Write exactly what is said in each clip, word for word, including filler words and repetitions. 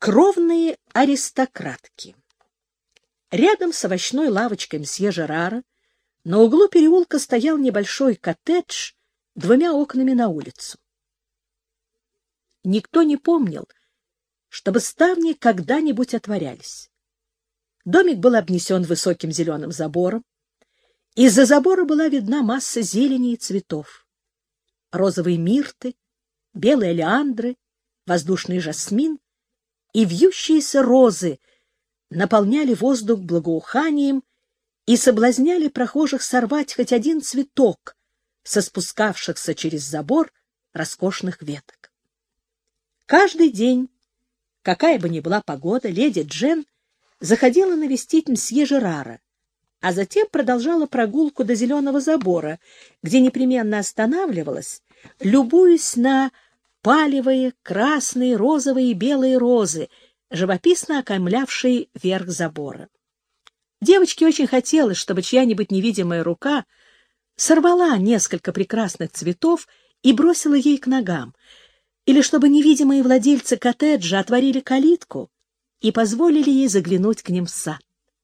Кровные аристократки. Рядом с овощной лавочкой мсье Жерара на углу переулка стоял небольшой коттедж двумя окнами на улицу. Никто не помнил, чтобы ставни когда-нибудь отворялись. Домик был обнесен высоким зеленым забором. Из-за забора была видна масса зелени и цветов. Розовые мирты, белые леандры, воздушный жасмин и вьющиеся розы наполняли воздух благоуханием и соблазняли прохожих сорвать хоть один цветок со спускавшихся через забор роскошных веток. Каждый день, какая бы ни была погода, леди Джен заходила навестить мсье Жерара, а затем продолжала прогулку до зеленого забора, где непременно останавливалась, любуясь на палевые, красные, розовые и белые розы, живописно окаймлявшие верх забора. Девочке очень хотелось, чтобы чья-нибудь невидимая рука сорвала несколько прекрасных цветов и бросила ей к ногам, или чтобы невидимые владельцы коттеджа отворили калитку и позволили ей заглянуть к ним в сад.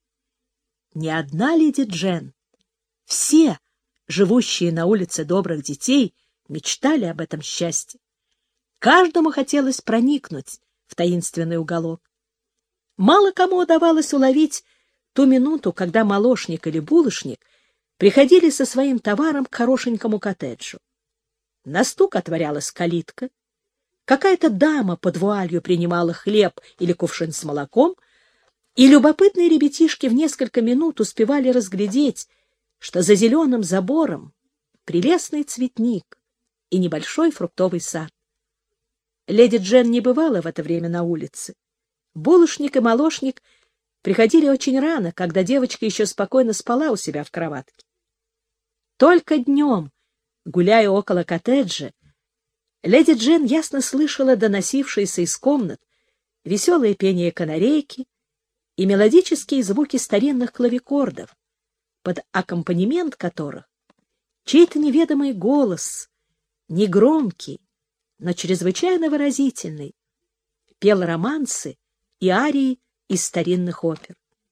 Не одна леди Джен, все, живущие на улице добрых детей, мечтали об этом счастье. Каждому хотелось проникнуть в таинственный уголок. Мало кому удавалось уловить ту минуту, когда молочник или булочник приходили со своим товаром к хорошенькому коттеджу. На стук отворялась калитка, какая-то дама под вуалью принимала хлеб или кувшин с молоком, и любопытные ребятишки в несколько минут успевали разглядеть, что за зеленым забором прелестный цветник и небольшой фруктовый сад. Леди Джен не бывала в это время на улице. Булочник и молочник приходили очень рано, когда девочка еще спокойно спала у себя в кроватке. Только днем, гуляя около коттеджа, леди Джен ясно слышала доносившиеся из комнат веселое пение канарейки и мелодические звуки старинных клавикордов, под аккомпанемент которых чей-то неведомый голос, негромкий, но чрезвычайно выразительный, пел романсы и арии из старинных опер.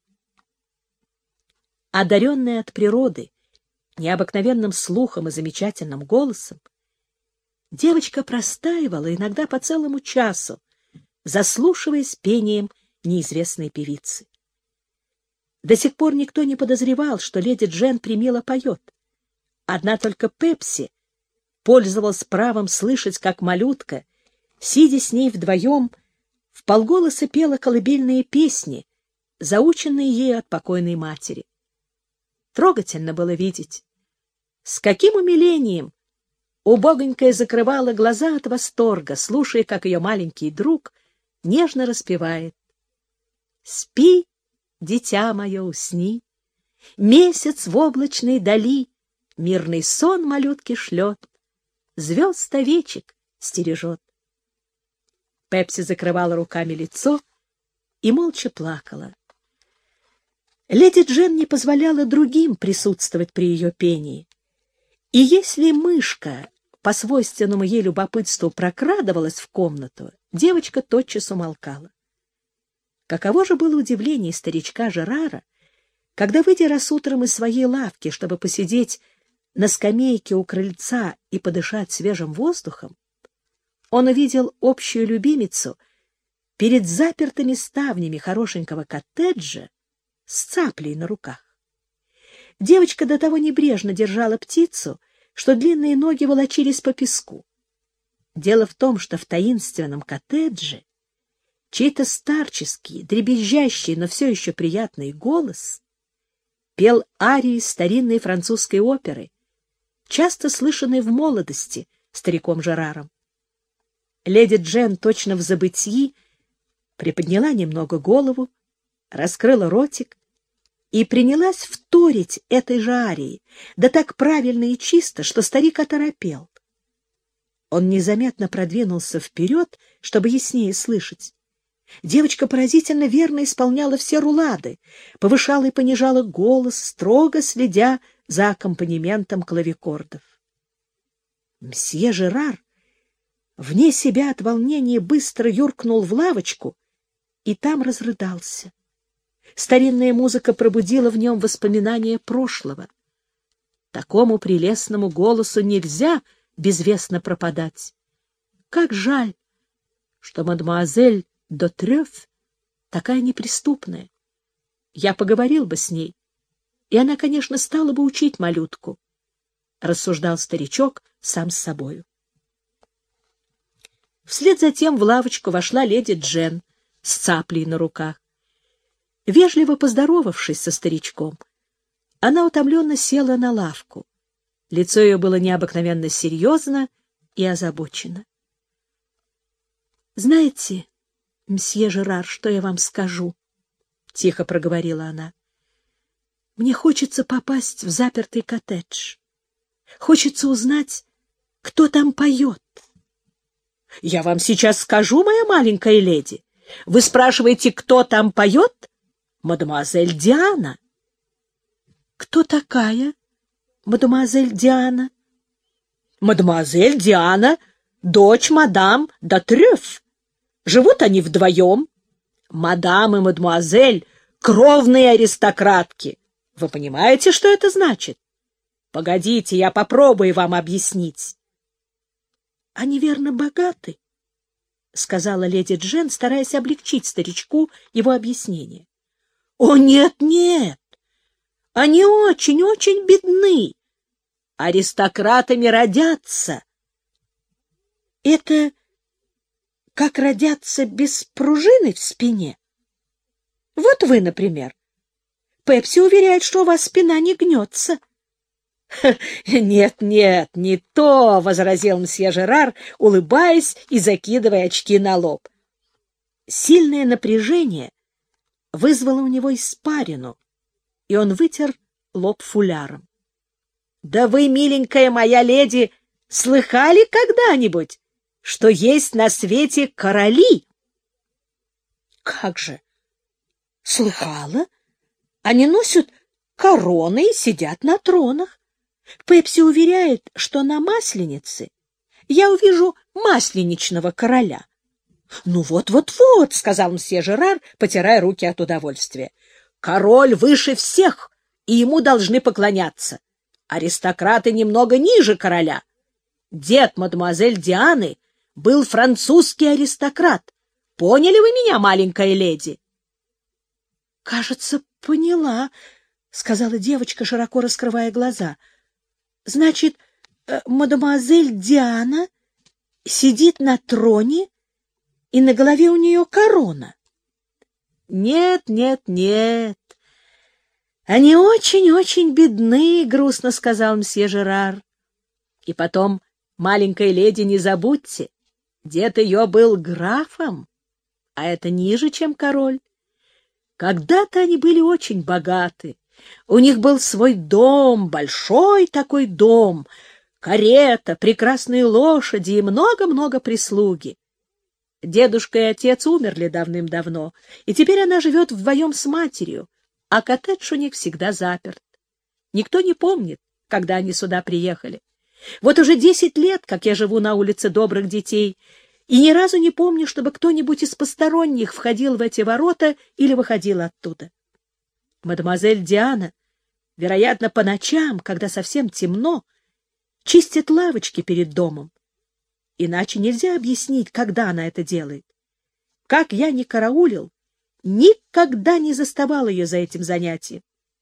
Одаренная от природы необыкновенным слухом и замечательным голосом, девочка простаивала иногда по целому часу, заслушиваясь пением неизвестной певицы. До сих пор никто не подозревал, что леди Джен премило поет. Одна только Пепси пользовалась правом слышать, как малютка, сидя с ней вдвоем, вполголоса пела колыбельные песни, заученные ею от покойной матери. Трогательно было видеть, с каким умилением убогонькая закрывала глаза от восторга, слушая, как ее маленький друг нежно распевает: «Спи, дитя мое, усни, месяц в облачной дали мирный сон малютке шлет, звезд овечек стережет». Пепси закрывала руками лицо и молча плакала. Леди Джен не позволяла другим присутствовать при ее пении, и если мышка по свойственному ей любопытству прокрадывалась в комнату, девочка тотчас умолкала. Каково же было удивление старичка Жерара, когда, выйдя раз утром из своей лавки, чтобы посидеть на скамейке у крыльца и подышать свежим воздухом, он увидел общую любимицу перед запертыми ставнями хорошенького коттеджа с цаплей на руках. Девочка до того небрежно держала птицу, что длинные ноги волочились по песку. Дело в том, что в таинственном коттедже чей-то старческий, дребезжащий, но все еще приятный голос пел арии старинной французской оперы, часто слышанной в молодости стариком Жераром. Леди Джен, точно в забытьи, приподняла немного голову, раскрыла ротик и принялась вторить этой же арии, да так правильно и чисто, что старик оторопел. Он незаметно продвинулся вперед, чтобы яснее слышать. Девочка поразительно верно исполняла все рулады, повышала и понижала голос, строго следя за аккомпанементом клавикордов. Мсье Жерар, вне себя от волнения, быстро юркнул в лавочку и там разрыдался. Старинная музыка пробудила в нем воспоминания прошлого. Такому прелестному голосу нельзя безвестно пропадать. Как жаль, что мадемуазель де Треф такая неприступная. Я поговорил бы с ней, и она, конечно, стала бы учить малютку, — рассуждал старичок сам с собою. Вслед за тем в лавочку вошла леди Джен с цаплей на руках. Вежливо поздоровавшись со старичком, она утомленно села на лавку. Лицо ее было необыкновенно серьезно и озабочено. — Знаете, мсье Жерар, что я вам скажу? — тихо проговорила она. — Мне хочется попасть в запертый коттедж. Хочется узнать, кто там поет. — Я вам сейчас скажу, моя маленькая леди. Вы спрашиваете, кто там поет? Мадемуазель Диана. — Кто такая мадемуазель Диана? — Мадемуазель Диана, дочь мадам де Треф. Живут они вдвоем. Мадам и мадемуазель — кровные аристократки. Вы понимаете, что это значит? Погодите, я попробую вам объяснить. — Они, верно, богаты, — сказала леди Джен, стараясь облегчить старичку его объяснение. — О, нет, нет! Они очень-очень бедны. Аристократами родятся. — Это как родятся без пружины в спине? Вот вы, например. Пепси уверяет, что у вас спина не гнется. — Нет, нет, не то, — возразил мсье Жерар, улыбаясь и закидывая очки на лоб. Сильное напряжение вызвало у него испарину, и он вытер лоб фуляром. — Да вы, миленькая моя леди, слыхали когда-нибудь, что есть на свете короли? — Как же? — Слыхала. Они носят короны и сидят на тронах. Пепси уверяет, что на Масленице я увижу масленичного короля. — Ну вот-вот-вот, — сказал мсье Жерар, потирая руки от удовольствия. — Король выше всех, и ему должны поклоняться. Аристократы немного ниже короля. Дед мадемуазель Дианы был французский аристократ. Поняли вы меня, маленькая леди? — Кажется, поняла, — сказала девочка, широко раскрывая глаза. — Значит, мадемуазель Диана сидит на троне, и на голове у нее корона? — Нет, нет, нет. Они очень-очень бедны, — грустно сказал мсье Жерар. И потом, маленькая леди, не забудьте, дед ее был графом, а это ниже, чем король. Когда-то они были очень богаты. У них был свой дом, большой такой дом, карета, прекрасные лошади и много-много прислуги. Дедушка и отец умерли давным-давно, и теперь она живет вдвоем с матерью, а коттедж у них всегда заперт. Никто не помнит, когда они сюда приехали. Вот уже десять лет, как я живу на улице Добрых детей, и ни разу не помню, чтобы кто-нибудь из посторонних входил в эти ворота или выходил оттуда. Мадемуазель Диана, вероятно, по ночам, когда совсем темно, чистит лавочки перед домом. Иначе нельзя объяснить, когда она это делает. Как я ни караулил, никогда не заставал ее за этим занятием.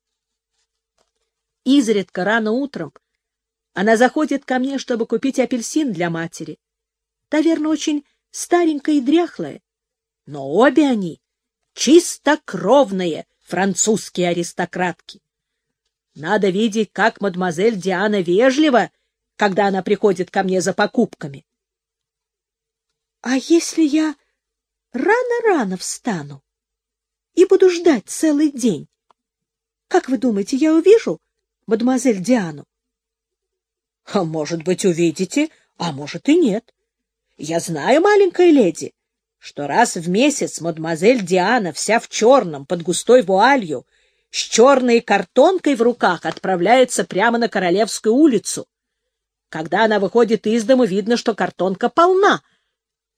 Изредка рано утром она заходит ко мне, чтобы купить апельсин для матери. Наверное, очень старенькая и дряхлая. Но обе они чистокровные французские аристократки. Надо видеть, как мадемуазель Диана вежлива, когда она приходит ко мне за покупками. — А если я рано-рано встану и буду ждать целый день? Как вы думаете, я увижу мадемуазель Диану? — А может быть, увидите, а может и нет. Я знаю, маленькая леди, что раз в месяц мадемуазель Диана вся в черном, под густой вуалью, с черной картонкой в руках отправляется прямо на Королевскую улицу. Когда она выходит из дому, видно, что картонка полна,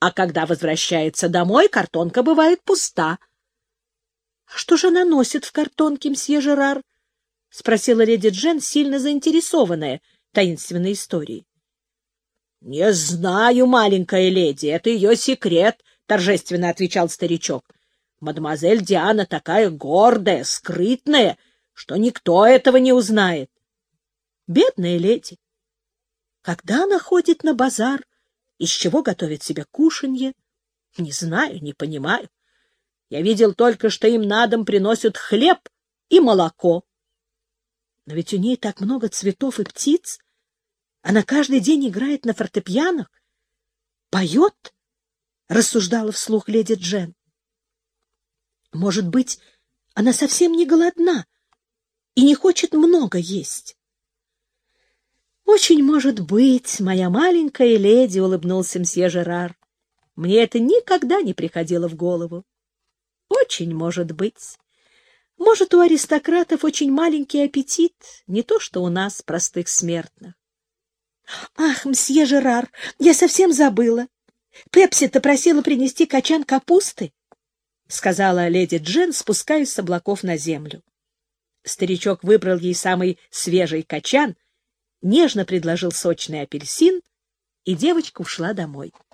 а когда возвращается домой, картонка бывает пуста. — А что же она носит в картонке, мсье Жерар? — спросила леди Джен, сильно заинтересованная таинственной историей. — Не знаю, маленькая леди, это ее секрет, — торжественно отвечал старичок. — Мадемуазель Диана такая гордая, скрытная, что никто этого не узнает. Бедная леди! Когда она ходит на базар, из чего готовит себе кушанье? Не знаю, не понимаю. Я видел только, что им на дом приносят хлеб и молоко. Но ведь у ней так много цветов и птиц. Она каждый день играет на фортепиано, поет, — рассуждала вслух леди Джен. Может быть, она совсем не голодна и не хочет много есть. Очень может быть, моя маленькая леди, — улыбнулся мсье Жерар. Мне это никогда не приходило в голову. Очень может быть. Может, у аристократов очень маленький аппетит, не то что у нас, простых смертных. — Ах, мсье Жерар, я совсем забыла. Пепси-то просила принести качан капусты, — сказала леди Джен, спускаясь с облаков на землю. Старичок выбрал ей самый свежий качан, нежно предложил сочный апельсин, и девочка ушла домой.